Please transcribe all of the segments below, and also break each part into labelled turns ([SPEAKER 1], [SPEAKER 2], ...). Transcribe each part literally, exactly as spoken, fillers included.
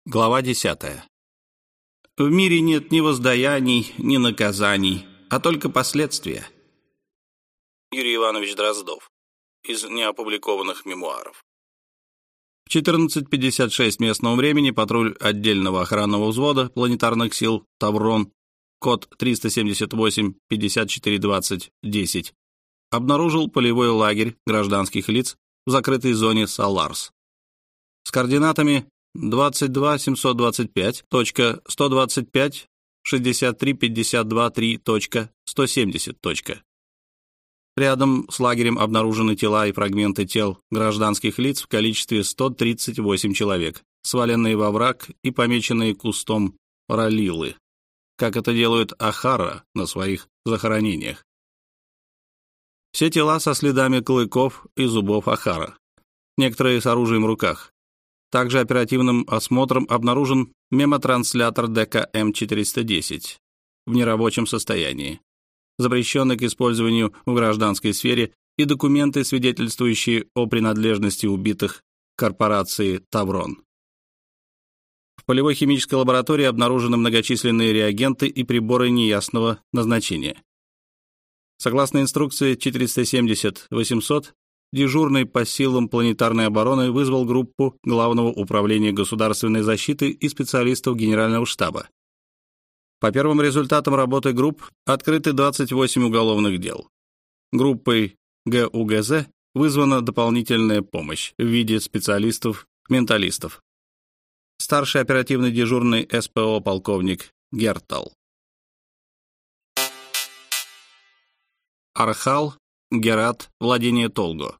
[SPEAKER 1] Глава десятая. В мире нет ни воздаяний, ни наказаний, а только последствия. Юрий Иванович Дроздов. Из неопубликованных мемуаров. В четырнадцать пятьдесят шесть местного времени патруль отдельного охранного взвода планетарных сил «Таврон», код триста семьдесят восемь пятьдесят четыре двадцать десять, обнаружил полевой лагерь гражданских лиц в закрытой зоне Саларс с координатами двадцать два семьсот двадцать пять точка сто двадцать пять шестьдесят три пятьдесят два три точка сто семьдесят. Рядом с лагерем обнаружены тела и фрагменты тел гражданских лиц в количестве сто тридцать восемь человек, сваленные во враг и помеченные кустом ралилы, как это делают Ахара на своих захоронениях. Все тела со следами клыков и зубов Ахара, некоторые с оружием в руках. Также оперативным осмотром обнаружен мемотранслятор Д К М четыреста десять в нерабочем состоянии, запрещенный к использованию в гражданской сфере, и документы, свидетельствующие о принадлежности убитых корпорации «Таврон». В полевой химической лаборатории обнаружены многочисленные реагенты и приборы неясного назначения. Согласно инструкции четыреста семьдесят восемьсот, дежурный по силам планетарной обороны вызвал группу Главного управления государственной защиты и специалистов Генерального штаба. По первым результатам работы групп открыты двадцать восемь уголовных дел. Группой Г У Г З вызвана дополнительная помощь в виде специалистов-менталистов. Старший оперативный дежурный С П О полковник Гертал. Архал, Герат, владение Толго.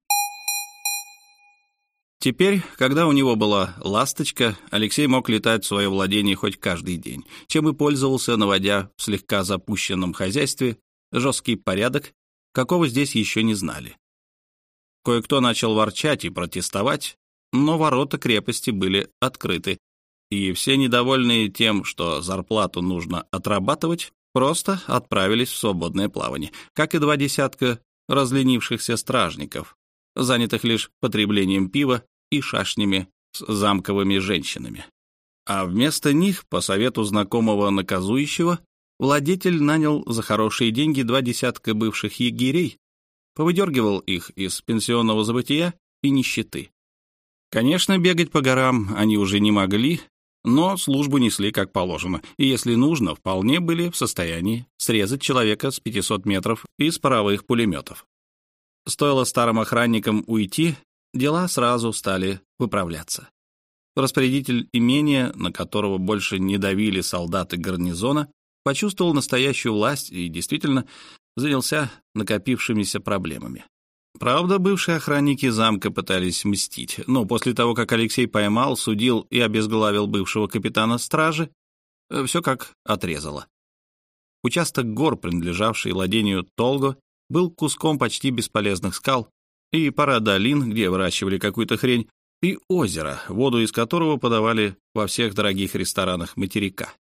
[SPEAKER 1] Теперь, когда у него была «Ласточка», Алексей мог летать в свое владение хоть каждый день, чем и пользовался, наводя в слегка запущенном хозяйстве жесткий порядок, какого здесь еще не знали. Кое-кто начал ворчать и протестовать, но ворота крепости были открыты, и все недовольные тем, что зарплату нужно отрабатывать, просто отправились в свободное плавание, как и два десятка разленившихся стражников, занятых лишь потреблением пива и шашнями с замковыми женщинами. А вместо них, по совету знакомого наказующего, владетель нанял за хорошие деньги два десятка бывших егерей, повыдергивал их из пенсионного забытия и нищеты. Конечно, бегать по горам они уже не могли, но службу несли как положено, и, если нужно, вполне были в состоянии срезать человека с пятисот метров из паровых пулеметов. Стоило старым охранникам уйти, дела сразу стали выправляться. Распорядитель имения, на которого больше не давили солдаты гарнизона, почувствовал настоящую власть и действительно занялся накопившимися проблемами. Правда, бывшие охранники замка пытались мстить, но после того, как Алексей поймал, судил и обезглавил бывшего капитана стражи, все как отрезало. Участок гор, принадлежавший владению Толго, был куском почти бесполезных скал, и пара долин, где выращивали какую-то хрень, и озеро, воду из которого подавали во всех дорогих ресторанах материка.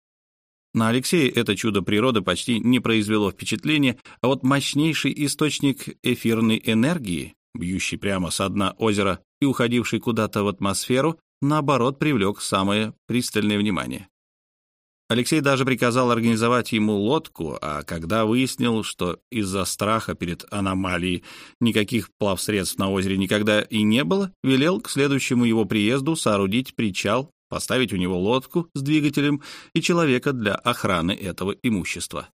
[SPEAKER 1] На Алексея это чудо природы почти не произвело впечатления, а вот мощнейший источник эфирной энергии, бьющий прямо со дна озера и уходивший куда-то в атмосферу, наоборот, привлек самое пристальное внимание. Алексей даже приказал организовать ему лодку, а когда выяснил, что из-за страха перед аномалией никаких плавсредств на озере никогда и не было, велел к следующему его приезду соорудить причал, поставить у него лодку с двигателем и человека для охраны этого имущества.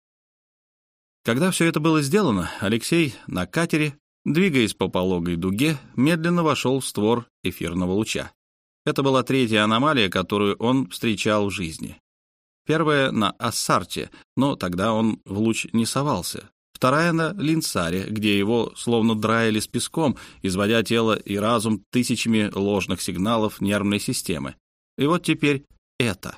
[SPEAKER 1] Когда все это было сделано, Алексей на катере, двигаясь по пологой дуге, медленно вошел в створ эфирного луча. Это была третья аномалия, которую он встречал в жизни. Первая на Ассарте, но тогда он в луч не совался. Вторая на Линсаре, где его словно драили с песком, изводя тело и разум тысячами ложных сигналов нервной системы. И вот теперь это.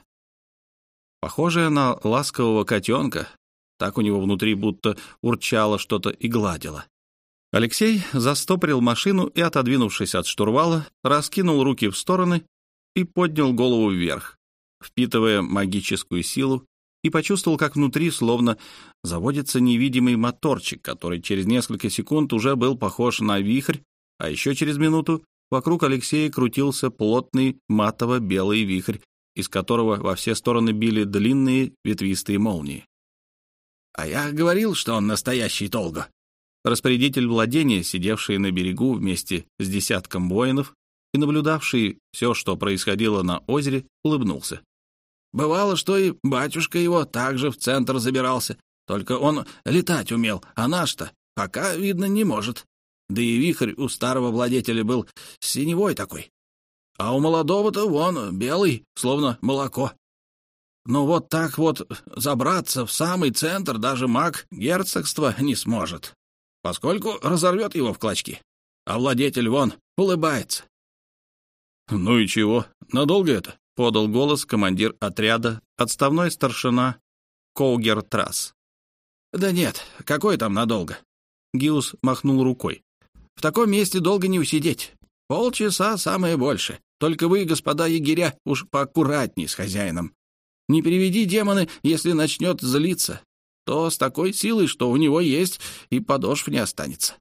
[SPEAKER 1] Похожее на ласкового котенка, так у него внутри будто урчало что-то и гладило. Алексей застопорил машину и, отодвинувшись от штурвала, раскинул руки в стороны и поднял голову вверх, впитывая магическую силу, и почувствовал, как внутри словно заводится невидимый моторчик, который через несколько секунд уже был похож на вихрь, а еще через минуту вокруг Алексея крутился плотный матово-белый вихрь, из которого во все стороны били длинные ветвистые молнии. «А я говорил, что он настоящий Толго!» Распорядитель владения, сидевший на берегу вместе с десятком воинов и наблюдавший все, что происходило на озере, улыбнулся. «Бывало, что и батюшка его также в центр забирался, только он летать умел, а наш-то пока, видно, не может. Да и вихрь у старого владетеля был синевой такой, а у молодого-то вон белый, словно молоко. Ну вот так вот забраться в самый центр даже маг герцогства не сможет, поскольку разорвет его в клочки, а владетель вон улыбается». «Ну и чего, надолго это?» — подал голос командир отряда, отставной старшина Коугер Трасс. «Да нет, какой там надолго?» — Гиус махнул рукой. «В таком месте долго не усидеть. Полчаса самое больше. Только вы, господа егеря, уж поаккуратней с хозяином. Не переведи демоны, если начнет злиться, то с такой силой, что у него есть, и подошв не останется».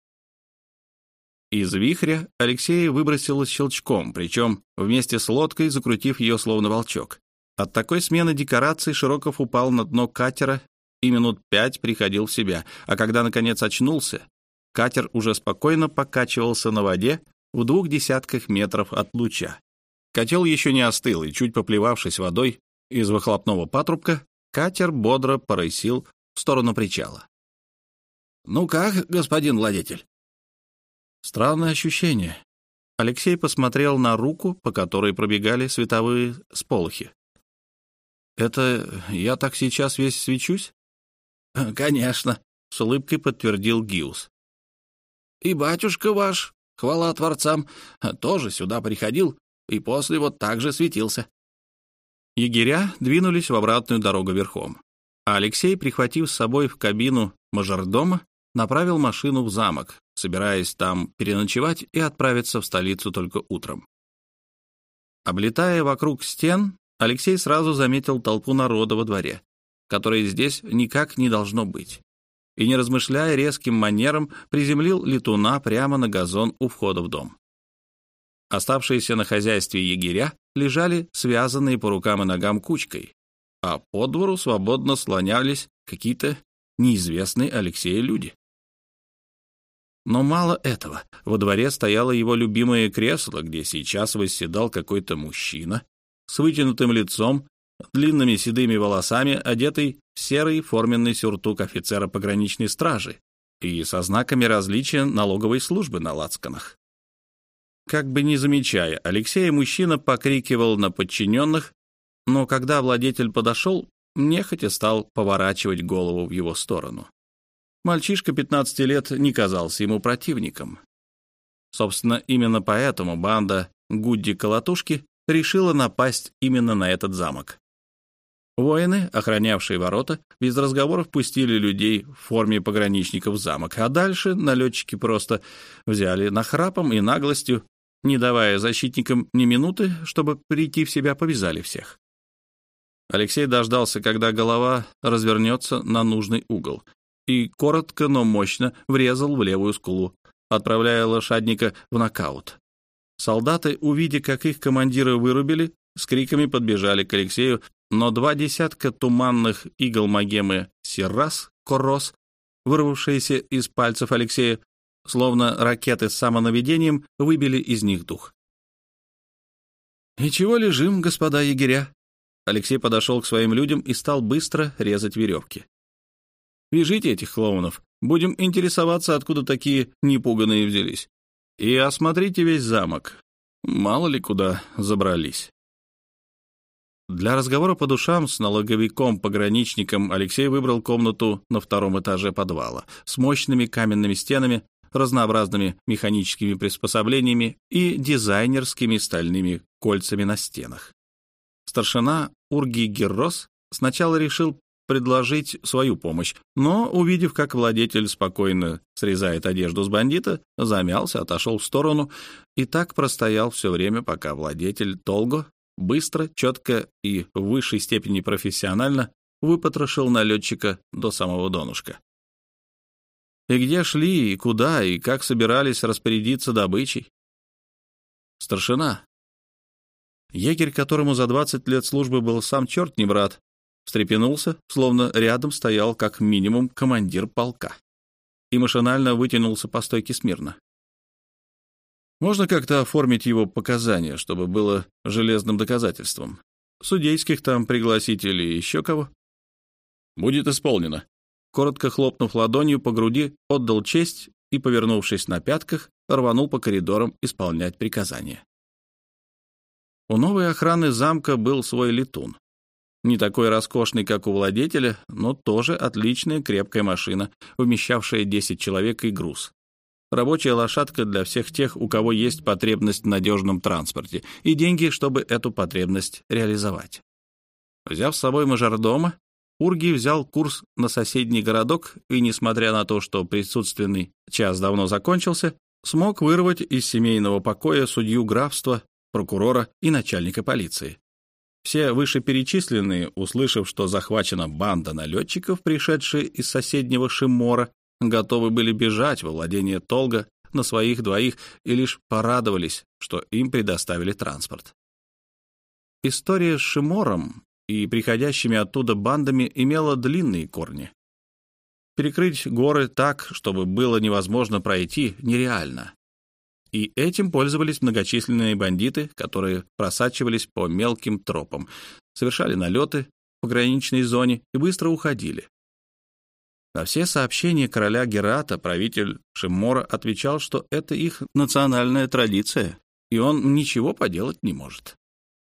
[SPEAKER 1] Из вихря Алексея выбросило щелчком, причем вместе с лодкой, закрутив ее словно волчок. От такой смены декораций Широков упал на дно катера и минут пять приходил в себя, а когда, наконец, очнулся, катер уже спокойно покачивался на воде в двух десятках метров от луча. Котел еще не остыл, и, чуть поплевавшись водой из выхлопного патрубка, катер бодро порысил в сторону причала. «Ну как, господин владетель?» Странное ощущение. Алексей посмотрел на руку, по которой пробегали световые сполохи. «Это я так сейчас весь свечусь?» «Конечно», — с улыбкой подтвердил Гиус. «И батюшка ваш, хвала творцам, тоже сюда приходил и после вот так же светился». Егеря двинулись в обратную дорогу верхом, а Алексей, прихватив с собой в кабину мажордома, направил машину в замок, собираясь там переночевать и отправиться в столицу только утром. Облетая вокруг стен, Алексей сразу заметил толпу народа во дворе, которой здесь никак не должно быть, и, не размышляя резким манером, приземлил летуна прямо на газон у входа в дом. Оставшиеся на хозяйстве егеря лежали связанные по рукам и ногам кучкой, а по двору свободно слонялись какие-то неизвестные Алексею люди. Но мало этого. Во дворе стояло его любимое кресло, где сейчас восседал какой-то мужчина с вытянутым лицом, длинными седыми волосами, одетый в серый форменный сюртук офицера пограничной стражи и со знаками различия налоговой службы на лацканах. Как бы не замечая Алексея, мужчина покрикивал на подчиненных, но когда владетель подошел, нехотя стал поворачивать голову в его сторону. Мальчишка пятнадцати лет не казался ему противником. Собственно, именно поэтому банда Гудди-Колотушки решила напасть именно на этот замок. Воины, охранявшие ворота, без разговоров пустили людей в форме пограничников в замок, а дальше налетчики просто взяли нахрапом и наглостью, не давая защитникам ни минуты, чтобы прийти в себя, повязали всех. Алексей дождался, когда голова развернется на нужный угол, и коротко, но мощно врезал в левую скулу, отправляя лошадника в нокаут. Солдаты, увидя, как их командира вырубили, с криками подбежали к Алексею, но два десятка туманных игл Магемы Сиррас Коррос, вырвавшиеся из пальцев Алексея, словно ракеты с самонаведением, выбили из них дух. «И чего лежим, господа егеря?» Алексей подошел к своим людям и стал быстро резать веревки. «Вяжите этих клоунов, будем интересоваться, откуда такие непуганые взялись. И осмотрите весь замок, мало ли куда забрались». Для разговора по душам с налоговиком-пограничником Алексей выбрал комнату на втором этаже подвала с мощными каменными стенами, разнообразными механическими приспособлениями и дизайнерскими стальными кольцами на стенах. Старшина Урги Геррос сначала решил предложить свою помощь, но, увидев, как владетель спокойно срезает одежду с бандита, замялся, отошел в сторону и так простоял все время, пока владетель Толго быстро, четко и в высшей степени профессионально выпотрошил налетчика до самого донышка. И где шли, и куда, и как собирались распорядиться добычей? старшина. Егерь, которому за двадцать лет службы был сам черт не брат, встрепенулся, словно рядом стоял как минимум командир полка, и машинально вытянулся по стойке смирно. Можно как-то оформить его показания, чтобы было железным доказательством? Судейских там пригласить или еще кого? Будет исполнено. Коротко хлопнув ладонью по груди, отдал честь и, повернувшись на пятках, рванул по коридорам исполнять приказания. У новой охраны замка был свой летун. Не такой роскошный, как у владетеля, но тоже отличная крепкая машина, вмещавшая десять человек и груз. Рабочая лошадка для всех тех, у кого есть потребность в надежном транспорте, и деньги, чтобы эту потребность реализовать. Взяв с собой мажордома, Урги взял курс на соседний городок и, несмотря на то, что присутственный час давно закончился, смог вырвать из семейного покоя судью графства, прокурора и начальника полиции. Все вышеперечисленные, услышав, что захвачена банда налетчиков, пришедшие из соседнего Шимора, готовы были бежать во владение Толга на своих двоих и лишь порадовались, что им предоставили транспорт. История с Шимором и приходящими оттуда бандами имела длинные корни. Перекрыть горы так, чтобы было невозможно пройти, нереально. И этим пользовались многочисленные бандиты, которые просачивались по мелким тропам, совершали налеты в пограничной зоне и быстро уходили. На все сообщения короля Герата правитель Шиммора отвечал, что это их национальная традиция, и он ничего поделать не может.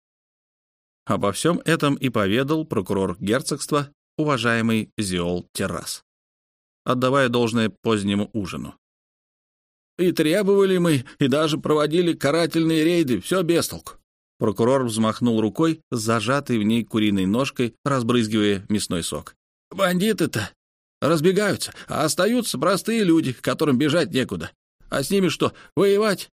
[SPEAKER 1] Обо всем этом и поведал прокурор герцогства, уважаемый Зиол Террас, отдавая должное позднему ужину. «И требовали мы, и даже проводили карательные рейды, все без толку». Прокурор взмахнул рукой с зажатой в ней куриной ножкой, разбрызгивая мясной сок. «Бандиты-то разбегаются, а остаются простые люди, которым бежать некуда. А с ними что, воевать?»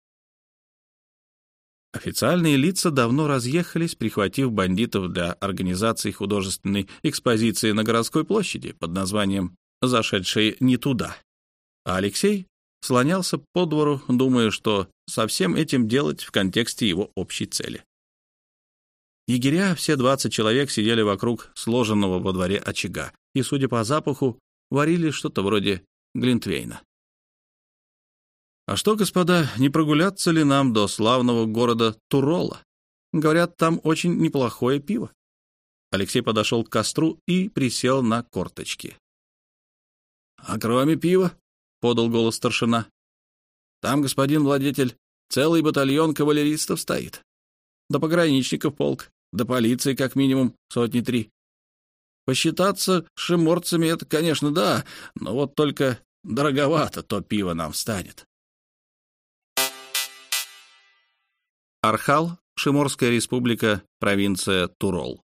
[SPEAKER 1] Официальные лица давно разъехались, прихватив бандитов для организации художественной экспозиции на городской площади под названием «Зашедшие не туда». А Алексей слонялся по двору, думая, что со всем этим делать в контексте его общей цели. Егеря, все двадцать человек, сидели вокруг сложенного во дворе очага и, судя по запаху, варили что-то вроде глинтвейна. «А что, господа, не прогуляться ли нам до славного города Турола? Говорят, там очень неплохое пиво». Алексей подошел к костру и присел на корточки. «А кроме пива?» — подал голос старшина. «Там, господин владетель, целый батальон кавалеристов стоит. До пограничников полк, до полиции как минимум сотни три. Посчитаться с шиморцами — это, конечно, да, но вот только дороговато то пиво нам станет». Архал, Шиморская республика, провинция Турол.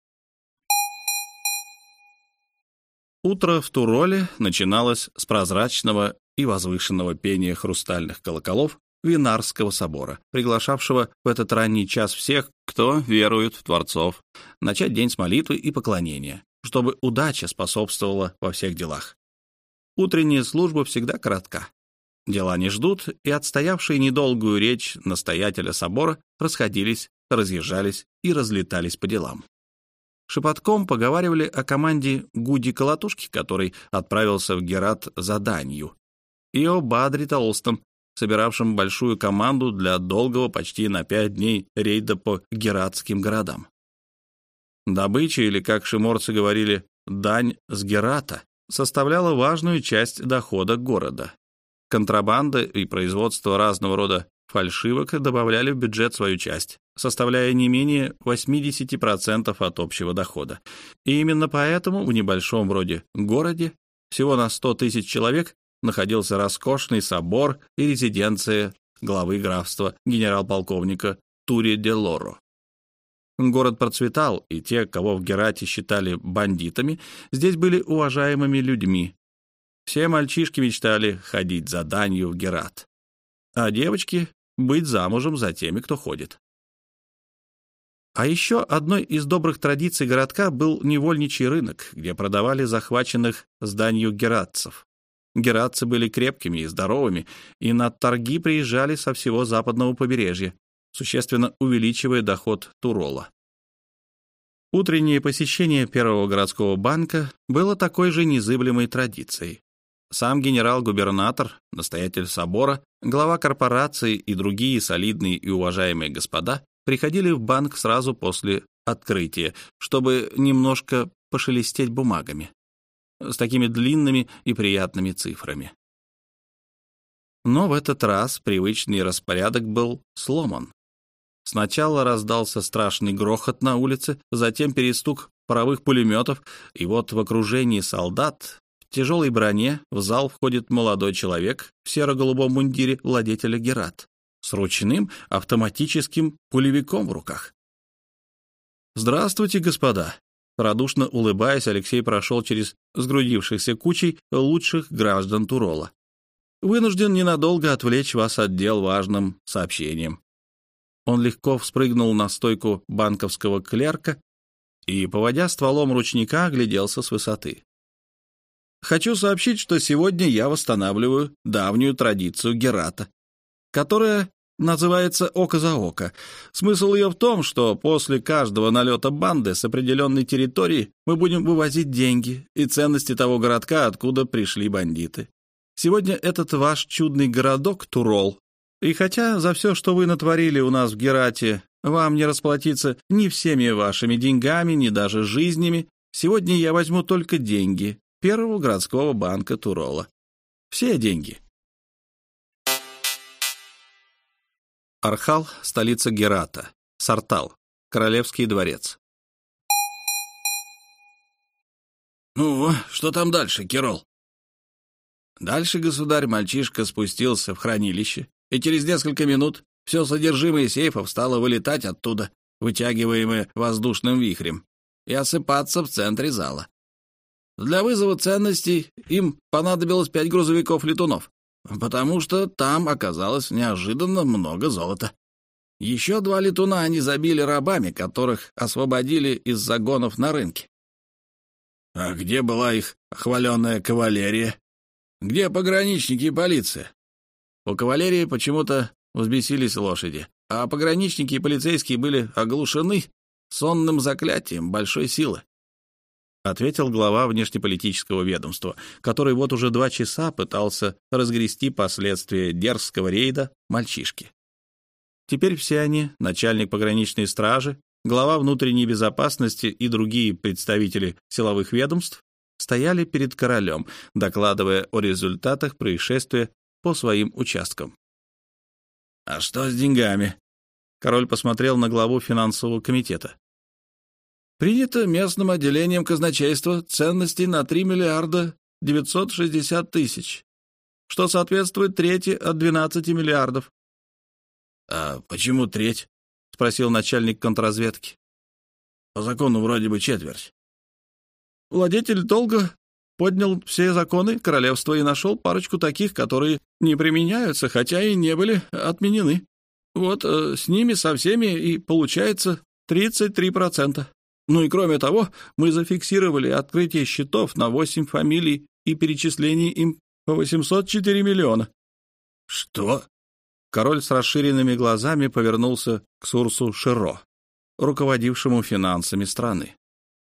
[SPEAKER 1] Утро в Туроле начиналось с прозрачного и возвышенного пения хрустальных колоколов Винарского собора, приглашавшего в этот ранний час всех, кто верует в творцов, начать день с молитвы и поклонения, чтобы удача способствовала во всех делах. Утренняя служба всегда коротка. Дела не ждут, и отстоявшие недолгую речь настоятеля собора расходились, разъезжались и разлетались по делам. Шепотком поговаривали о команде Гуди-Колотушки, который отправился в Герат за данью, и о Бадре Толстом, собиравшем большую команду для долгого почти на пять дней рейда по гератским городам. Добыча, или, как шиморцы говорили, дань с Герата, составляла важную часть дохода города. Контрабанда и производство разного рода фальшивок добавляли в бюджет свою часть, составляя не менее восемьдесят процентов от общего дохода. И именно поэтому в небольшом вроде городе, всего на сто тысяч человек, находился роскошный собор и резиденция главы графства генерал-полковника Тури де Лоро. Город процветал, и те, кого в Герате считали бандитами, здесь были уважаемыми людьми. Все мальчишки мечтали ходить за данью в Герат, а девочки — быть замужем за теми, кто ходит. А еще одной из добрых традиций городка был невольничий рынок, где продавали захваченных с данью гератцев. Гератцы были крепкими и здоровыми, и на торги приезжали со всего западного побережья. существенно увеличивая доход Турола. Утреннее посещение Первого городского банка было такой же незыблемой традицией. Сам генерал-губернатор, настоятель собора, глава корпорации и другие солидные и уважаемые господа приходили в банк сразу после открытия, чтобы немножко пошелестеть бумагами с такими длинными и приятными цифрами. Но в этот раз привычный распорядок был сломан. Сначала раздался страшный грохот на улице, затем перестук паровых пулеметов, и вот в окружении солдат в тяжелой броне в зал входит молодой человек в серо-голубом мундире владетеля Герат с ручным автоматическим пулевиком в руках. «Здравствуйте, господа!» Радушно улыбаясь, Алексей прошел через сгрудившихся кучей лучших граждан Турола. «Вынужден ненадолго отвлечь вас от дел важным сообщением». Он легко вспрыгнул на стойку банковского клерка и, поводя стволом ручника, огляделся с высоты. «Хочу сообщить, что сегодня я восстанавливаю давнюю традицию Герата, которая называется «Око за око». Смысл ее в том, что после каждого налета банды с определенной территории мы будем вывозить деньги и ценности того городка, откуда пришли бандиты. Сегодня этот ваш чудный городок Турол. И хотя за все, что вы натворили у нас в Герате, вам не расплатиться ни всеми вашими деньгами, ни даже жизнями, сегодня я возьму только деньги Первого городского банка Турола. Все деньги». Архал — столица Герата. Сартал — королевский дворец.
[SPEAKER 2] «Ну, что там дальше, Киролл?» Дальше, государь, мальчишка спустился в хранилище, и через несколько минут все содержимое сейфов стало вылетать оттуда, вытягиваемое воздушным вихрем, и осыпаться в центре зала. Для вызова ценностей им понадобилось пять грузовиков-летунов, потому что там оказалось неожиданно много золота. Еще два летуна они забили рабами, которых освободили из загонов на рынке. А где была их хваленая кавалерия? Где пограничники и полиция? У кавалерии почему-то взбесились лошади, а пограничники и полицейские были оглушены сонным заклятием большой силы. Ответил глава внешнеполитического ведомства, который вот уже два часа пытался разгрести последствия дерзкого рейда мальчишки. Теперь все они, начальник пограничной стражи, глава внутренней безопасности и другие представители силовых ведомств, стояли перед королем, докладывая о результатах происшествия по своим участкам. «А что с деньгами?» Король посмотрел на главу финансового комитета. «Принято местным отделением казначейства ценностей на три миллиарда девятьсот шестьдесят тысяч, что соответствует трети от двенадцати миллиардов». «А почему треть?» — спросил начальник контрразведки. «По закону вроде бы четверть». Владетель долго поднял все законы королевства и нашел парочку таких, которые не применяются, хотя и не были отменены. Вот э, с ними со всеми и получается тридцать три процента. Ну и кроме того, мы зафиксировали открытие счетов на восемь фамилий и перечисление им по восемьсот четыре миллиона. Что? Король с расширенными глазами повернулся к Сурсу Широ, руководившему финансами страны.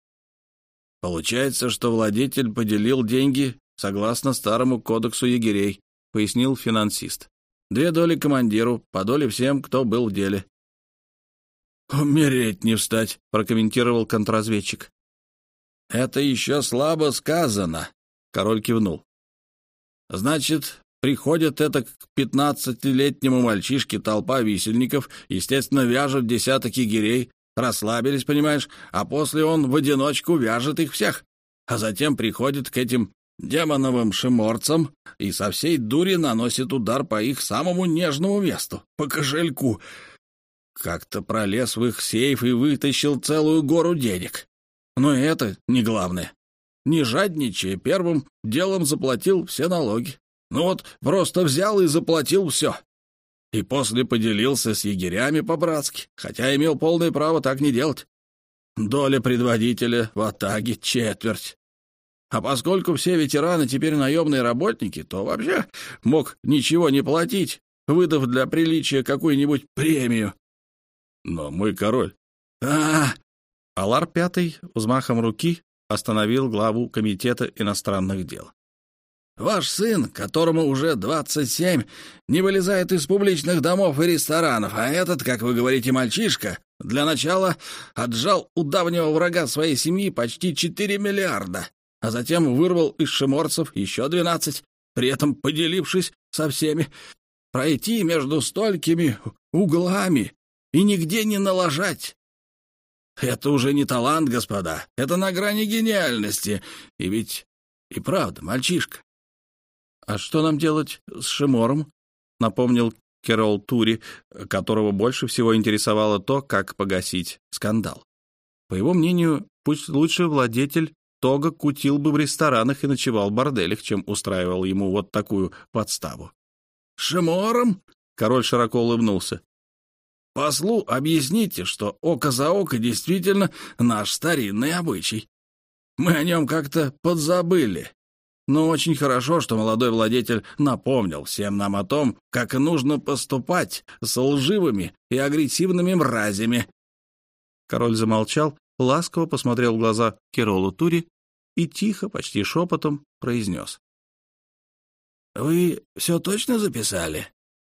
[SPEAKER 2] Получается, что владетель поделил деньги согласно старому кодексу егерей, пояснил финансист. Две доли командиру, по доле всем, кто был в деле. «Умереть не встать», — прокомментировал контрразведчик. «Это еще слабо сказано», — король кивнул. «Значит, приходит это к пятнадцатилетнему мальчишке толпа висельников, естественно, вяжет десяток егерей, расслабились, понимаешь, а после он в одиночку вяжет их всех, а затем приходит к этим демоновым шиморцам и со всей дури наносит удар по их самому нежному месту, по кошельку. Как-то пролез в их сейф и вытащил целую гору денег. Но это не главное. Не жадничая, первым делом заплатил все налоги. Ну вот, просто взял и заплатил все. И после поделился с егерями по-братски, хотя имел полное право так не делать. Доля предводителя в атаге четверть. А поскольку все ветераны теперь наемные работники, то вообще мог ничего не платить, выдав для приличия какую-нибудь премию. Но мой король... а
[SPEAKER 1] Алар Пятый взмахом руки остановил главу комитета иностранных дел.
[SPEAKER 2] Ваш сын, которому уже двадцать семь, не вылезает из публичных домов и ресторанов, а этот, как вы говорите, мальчишка, для начала отжал у давнего врага своей семьи почти четыре миллиарда, а затем вырвал из шиморцев еще двенадцать, при этом поделившись со всеми. Пройти между столькими углами и нигде не налажать. Это уже не талант, господа, это на грани гениальности. И ведь и правда, мальчишка.
[SPEAKER 1] «А что нам делать с Шимором?» — напомнил Керол Тури, которого больше всего интересовало то, как погасить скандал. По его мнению, пусть лучше владетель Тога кутил бы в ресторанах и ночевал в борделях, чем устраивал ему вот такую подставу.
[SPEAKER 2] «Шимором?» —
[SPEAKER 1] король широко улыбнулся.
[SPEAKER 2] «Послу объясните, что око за око действительно наш старинный обычай. Мы о нем как-то подзабыли. Но очень хорошо, что молодой владетель напомнил всем нам о том, как нужно поступать с лживыми и агрессивными мразями».
[SPEAKER 1] Король замолчал, ласково посмотрел в глаза Керолу Тури и тихо, почти шепотом произнес.
[SPEAKER 2] «Вы все точно записали?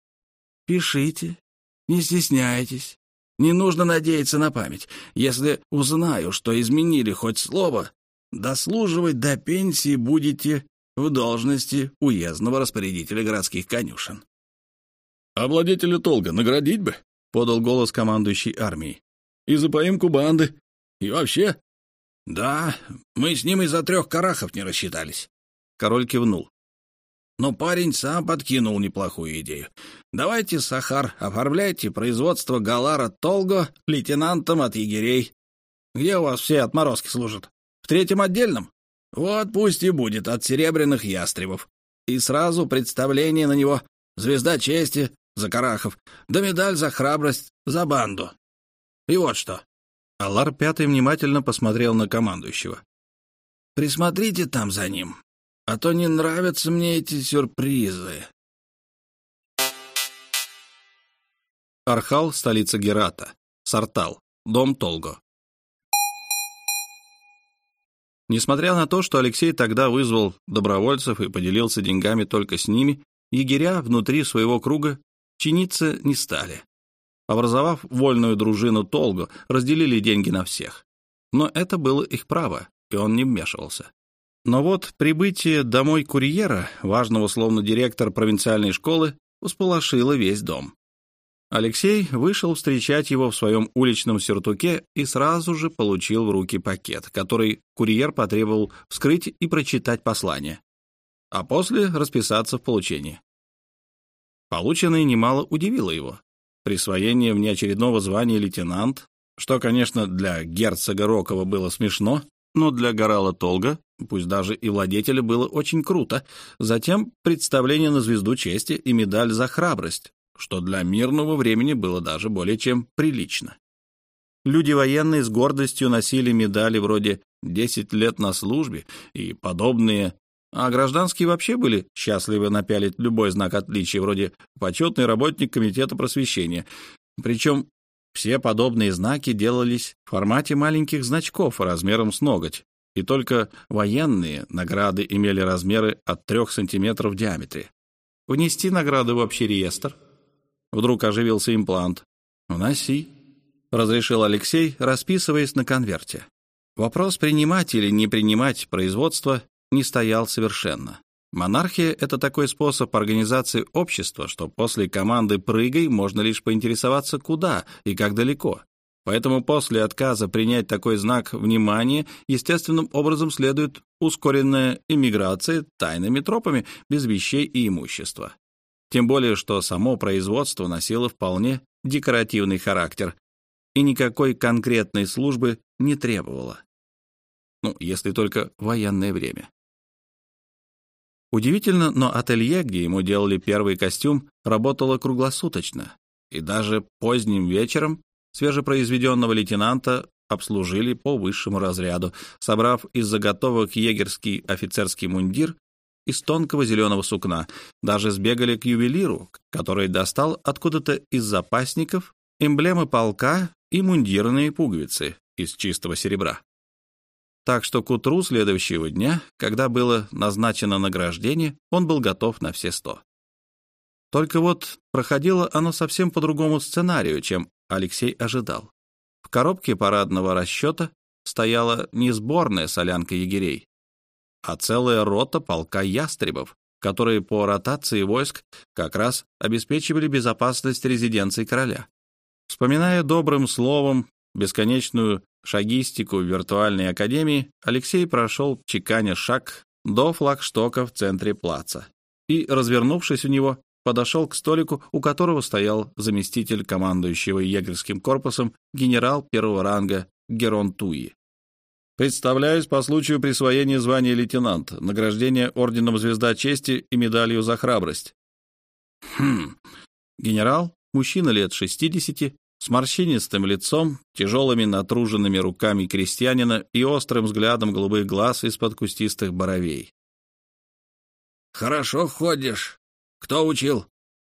[SPEAKER 1] Пишите,
[SPEAKER 2] не стесняйтесь. Не нужно надеяться на память. Если узнаю, что изменили хоть слово, дослуживать до пенсии будете в должности уездного распорядителя городских конюшен».
[SPEAKER 3] «А владетеля Толга наградить бы?» — подал голос командующий армией. «И за поимку банды. И вообще...»
[SPEAKER 2] «Да, мы с ним из-за трех карахов не рассчитались».
[SPEAKER 1] Король кивнул.
[SPEAKER 2] «Но парень сам подкинул неплохую идею. Давайте, Сахар, оформляйте производство Галара Толго лейтенантом от егерей. Где у вас все отморозки служат? В третьем отдельном? Вот пусть и будет от серебряных ястребов. И сразу представление на него: звезда чести за карахов, да медаль за храбрость за банду. И вот что».
[SPEAKER 1] Алар Пятый внимательно посмотрел на командующего.
[SPEAKER 2] «Присмотрите там за ним, а то не нравятся мне эти сюрпризы».
[SPEAKER 1] Архал, столица Герата. Сартал, дом Толго. Несмотря на то, что Алексей тогда вызвал добровольцев и поделился деньгами только с ними, егеря внутри своего круга чиниться не стали. Образовав вольную дружину Толго, разделили деньги на всех. Но это было их право, и он не вмешивался. Но вот прибытие домой курьера, важного словно директор провинциальной школы, всполошило весь дом. Алексей вышел встречать его в своем уличном сюртуке и сразу же получил в руки пакет, который курьер потребовал вскрыть и прочитать послание, а после расписаться в получении. Полученное немало удивило его. Присвоение внеочередного звания лейтенант, что, конечно, для герцога Рокова было смешно, но для Горала Толга, пусть даже и владетеля, было очень круто. Затем представление на звезду чести и медаль за храбрость, что для мирного времени было даже более чем прилично. Люди военные с гордостью носили медали вроде «десять лет на службе» и подобные, а гражданские вообще были счастливы напялить любой знак отличия, вроде «почетный работник комитета просвещения». Причем все подобные знаки делались в формате маленьких значков размером с ноготь, и только военные награды имели размеры от трех сантиметров в диаметре. Внести награды в общий реестр? Вдруг оживился имплант. «Вноси», — разрешил Алексей, расписываясь на конверте. Вопрос, принимать или не принимать производство, не стоял совершенно. Монархия — это такой способ организации общества, что после команды «прыгай» можно лишь поинтересоваться, куда и как далеко. Поэтому после отказа принять такой знак внимания естественным образом следует ускоренная эмиграция тайными тропами без вещей и имущества. Тем более, что само производство носило вполне декоративный характер и никакой конкретной службы не требовало. Ну, если только в военное время. Удивительно, но ателье, где ему делали первый костюм, работало круглосуточно, и даже поздним вечером свежепроизведенного лейтенанта обслужили по высшему разряду, собрав из заготовок егерский офицерский мундир из тонкого зеленого сукна, даже сбегали к ювелиру, который достал откуда-то из запасников эмблемы полка и мундирные пуговицы из чистого серебра. Так что к утру следующего дня, когда было назначено награждение, он был готов на все сто. Только вот проходило оно совсем по другому сценарию, чем Алексей ожидал. В коробке парадного расчета стояла не сборная солянка егерей, а целая рота полка ястребов, которые по ротации войск как раз обеспечивали безопасность резиденции короля. Вспоминая добрым словом бесконечную шагистику виртуальной академии, Алексей прошел, чеканя шаг, до флагштока в центре плаца и, развернувшись у него, подошел к столику, у которого стоял заместитель командующего егерским корпусом генерал первого ранга Герон Туи. «Представляюсь по случаю присвоения звания лейтенанта, награждения орденом Звезда Чести и медалью за храбрость». «Хм...» Генерал, мужчина лет шестидесяти, с морщинистым лицом, тяжелыми натруженными руками крестьянина и острым взглядом голубых глаз из-под кустистых боровей.
[SPEAKER 2] «Хорошо ходишь. Кто учил?»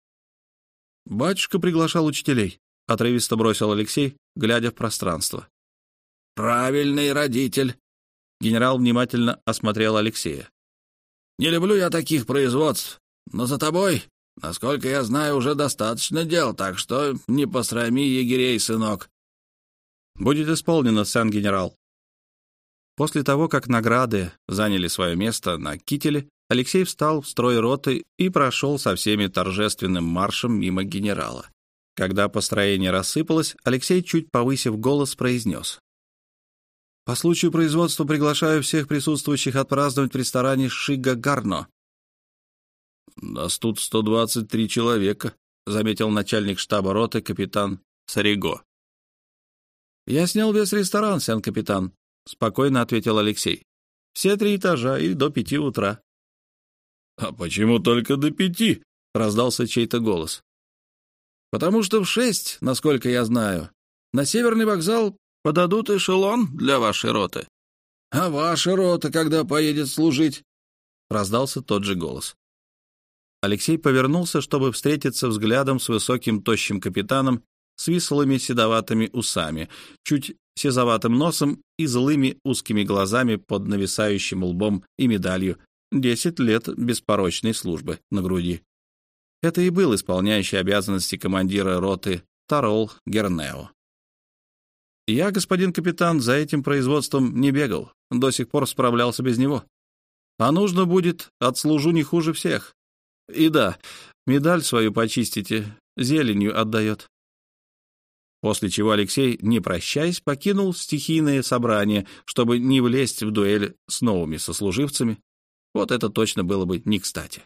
[SPEAKER 1] «Батюшка приглашал учителей», — отрывисто бросил Алексей, глядя в пространство.
[SPEAKER 2] «Правильный родитель».
[SPEAKER 1] Генерал внимательно осмотрел Алексея.
[SPEAKER 2] «Не люблю я таких производств, но за тобой, насколько я знаю, уже достаточно дел, так что не посрами егерей, сынок».
[SPEAKER 1] «Будет исполнено, сан-генерал». После того, как награды заняли свое место на кителе, Алексей встал в строй роты и прошел со всеми торжественным маршем мимо генерала. Когда построение рассыпалось, Алексей, чуть повысив голос, произнес: «По случаю производства приглашаю всех присутствующих отпраздновать в ресторане «Шига Гарно».
[SPEAKER 3] «Нас тут сто двадцать три человека», — заметил начальник штаба роты капитан Сариго.
[SPEAKER 1] «Я снял весь ресторан, сен-капитан», — спокойно ответил Алексей. «Все три этажа и до пяти утра».
[SPEAKER 3] «А почему только до пяти?» — раздался чей-то голос.
[SPEAKER 1] «Потому что в шесть, насколько я знаю, на Северный вокзал подадут эшелон для вашей роты».
[SPEAKER 2] «А ваша рота когда поедет служить?»
[SPEAKER 1] — раздался тот же голос. Алексей повернулся, чтобы встретиться взглядом с высоким тощим капитаном с вислыми седоватыми усами, чуть сизоватым носом и злыми узкими глазами под нависающим лбом и медалью «Десять лет беспорочной службы» на груди. Это и был исполняющий обязанности командира роты Тарол Гернео. «Я, господин капитан, за этим производством не бегал, до сих пор справлялся без него. А нужно будет, отслужу не хуже всех. И да, медаль свою почистите, зеленью отдает». После чего Алексей, не прощаясь, покинул стихийное собрание, чтобы не влезть в дуэль с новыми сослуживцами. Вот это точно было бы не кстати.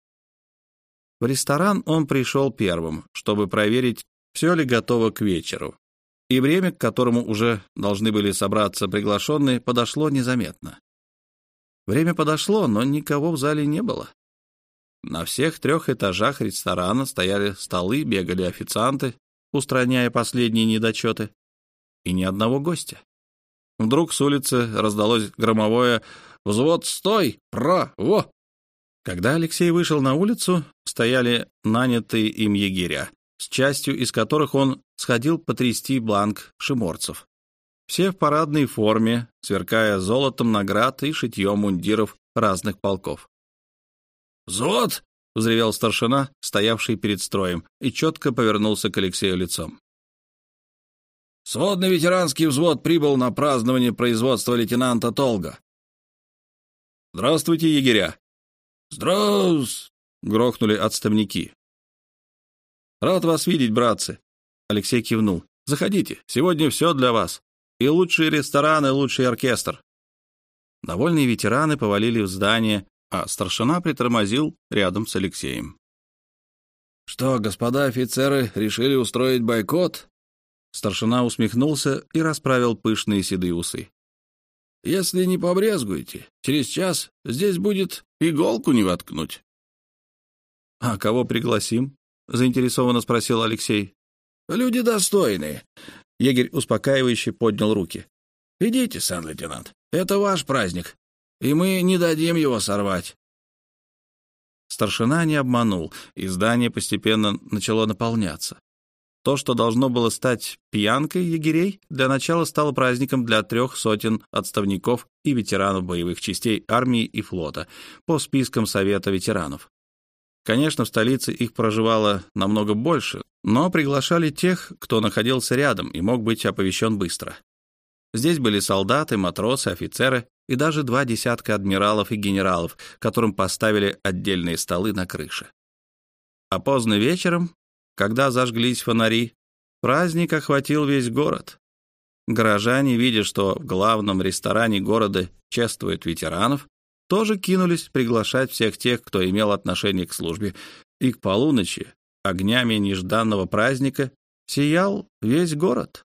[SPEAKER 1] В ресторан он пришел первым, чтобы проверить, все ли готово к вечеру. И время, к которому уже должны были собраться приглашенные, подошло незаметно. Время подошло, но никого в зале не было. На всех трех этажах ресторана стояли столы, бегали официанты, устраняя последние недочеты, и ни одного гостя. Вдруг с улицы раздалось громовое «Взвод, стой! Право!». Когда Алексей вышел на улицу, стояли нанятые им егеря, с частью из которых он сходил потрясти бланк шиморцев. Все в парадной форме, сверкая золотом наград и шитьем мундиров разных полков.
[SPEAKER 2] «Взвод!»
[SPEAKER 1] — взревел старшина, стоявший перед строем, и четко повернулся к Алексею лицом.
[SPEAKER 2] «Сводный ветеранский взвод прибыл на празднование производства лейтенанта Толга».
[SPEAKER 1] «Здравствуйте, егеря!»
[SPEAKER 2] «Здравс!»
[SPEAKER 1] — грохнули отставники. «Рад вас видеть, братцы!» — Алексей кивнул. «Заходите, сегодня все для вас. И лучший ресторан, и лучший оркестр». Довольные ветераны повалили в здание, а старшина притормозил рядом с Алексеем.
[SPEAKER 2] «Что, господа офицеры, решили устроить бойкот?»
[SPEAKER 1] Старшина усмехнулся и расправил пышные седые усы.
[SPEAKER 2] «Если не побрезгуете, через час здесь будет иголку не воткнуть».
[SPEAKER 1] «А кого пригласим?» — заинтересованно спросил Алексей.
[SPEAKER 2] «Люди достойные».
[SPEAKER 1] Егерь успокаивающе поднял руки.
[SPEAKER 2] «Идите, сан-лейтенант, это ваш праздник, и мы не дадим его сорвать».
[SPEAKER 1] Старшина не обманул, и здание постепенно начало наполняться. То, что должно было стать пьянкой егерей, для начала стало праздником для трех сотен отставников и ветеранов боевых частей армии и флота по спискам Совета ветеранов. Конечно, в столице их проживало намного больше, но приглашали тех, кто находился рядом и мог быть оповещен быстро. Здесь были солдаты, матросы, офицеры и даже два десятка адмиралов и генералов, которым поставили отдельные столы на крыше. А поздно вечером, когда зажглись фонари, праздник охватил весь город. Горожане, видя, что в главном ресторане города чествуют ветеранов, тоже кинулись приглашать всех тех, кто имел отношение к службе, и к полуночи огнями нежданного праздника сиял весь город.